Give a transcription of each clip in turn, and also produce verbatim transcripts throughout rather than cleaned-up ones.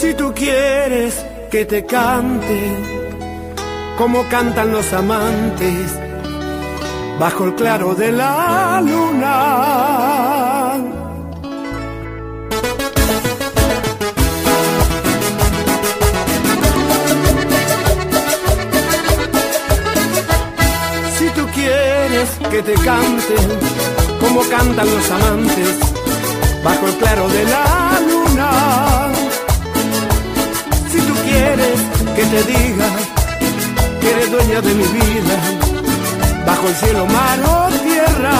Si tú quieres que te cante como cantan los amantes bajo el claro de la luna. Si tú quieres que te cante como cantan los amantes bajo el claro de la luna. Si tú quieres que te diga que eres dueña de mi vida, bajo el cielo, mar o tierra,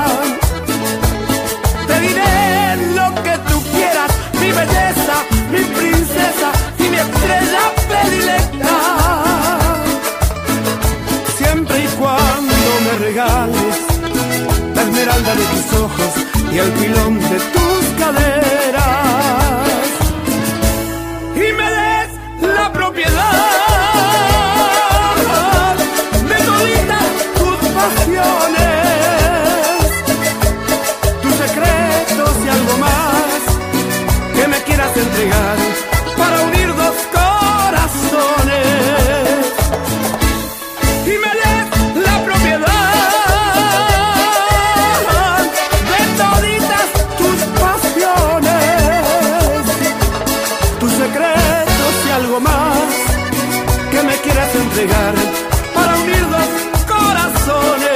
te diré lo que tú quieras, mi belleza, mi princesa y mi estrella predilecta. Siempre y cuando me regales la esmeralda de tus ojos y el pilón de tus caderas, y me des la propiedad de toditas tus pasiones, tus secretos y algo más que me quieras entregar para unir dos corazones, y me des la propiedad de toditas tus pasiones, tus secretos y algo más que me quieras entregar para unir dos corazones.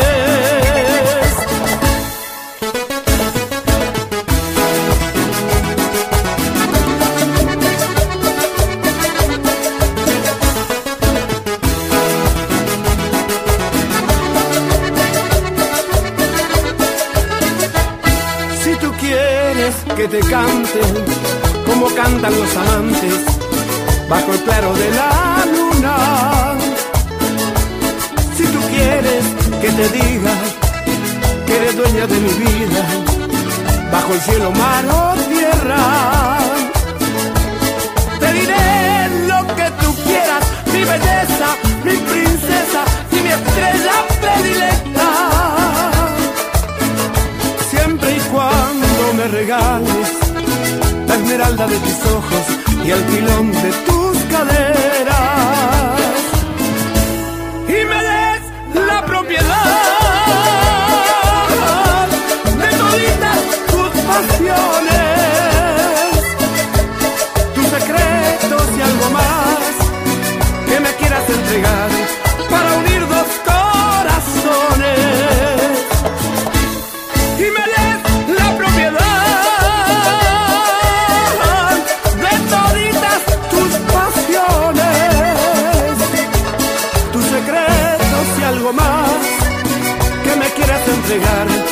Si tú quieres que te cante como cantan los amantes bajo el claro de la luna. Si tú quieres que te diga que eres dueña de mi vida, bajo el cielo, mar o tierra, te diré lo que tú quieras, mi belleza, mi princesa y mi estrella predilecta. Siempre y cuando me regales la esmeralda de tus ojos y el pilón de tus caderas, y me des la propiedad de toditas tus pasiones, tus secretos y algo más que me quieras entregar para unir dos corazones, y me des la propiedad de toditas tus pasiones, tus secretos y algo más que me quieras entregar